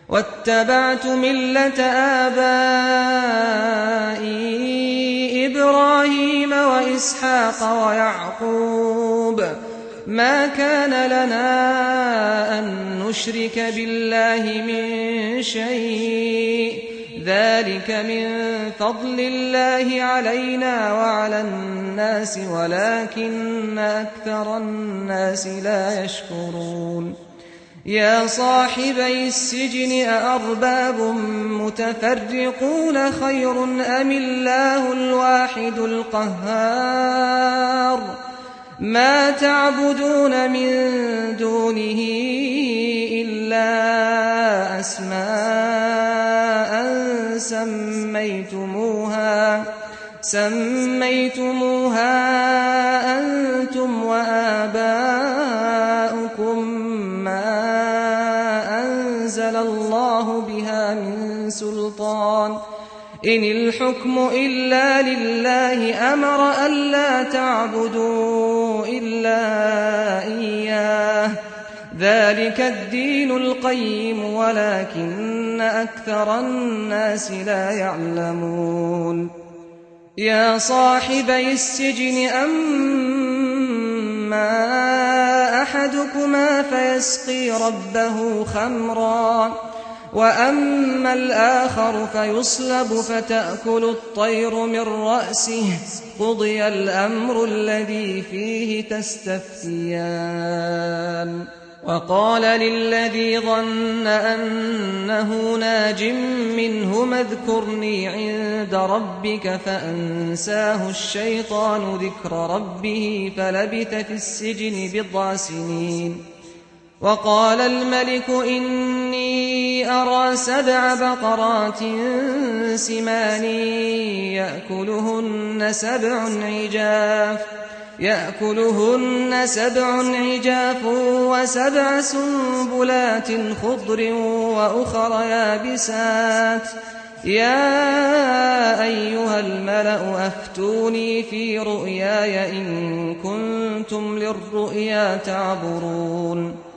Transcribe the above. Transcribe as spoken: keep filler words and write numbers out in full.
واتبعت ملة آبائي إبراهيم وإسحاق ويعقوب ما كان لنا أن نشرك بالله من شيء ذلك من فضل الله علينا وعلى الناس ولكن أكثر الناس لا يشكرون يا صاحبي السجن أأرباب متفرقون خير أم الله الواحد القهار ما تعبدون من دونه إلا أسماء سميتموها سميتموها أنتم وآباؤكم ما أنزل الله بها من سلطان إن الحكم إلا لله أمر ألا تعبدوا إلا إياه ذلك الدين القيم ولكن أكثر الناس لا يعلمون يا صاحبي السجن أما أحدكما فيسقي ربه خمرا وأما الآخر فيصلب فتأكل الطير من رأسه قضي الأمر الذي فيه تستفتيان وقال للذي ظن أنه ناج منهما اذكرني عند ربك فأنساه الشيطان ذكر ربه فلبث في السجن بضع سنين وقال الملك إني أرى سبع بقرات سمان يأكلهن سبع عجاف يأكلهن سبع عجاف وسبع سنبلات خضر وأخر يابسات يا أيها الملأ أفتوني في رؤياي إن كنتم للرؤيا تعبرون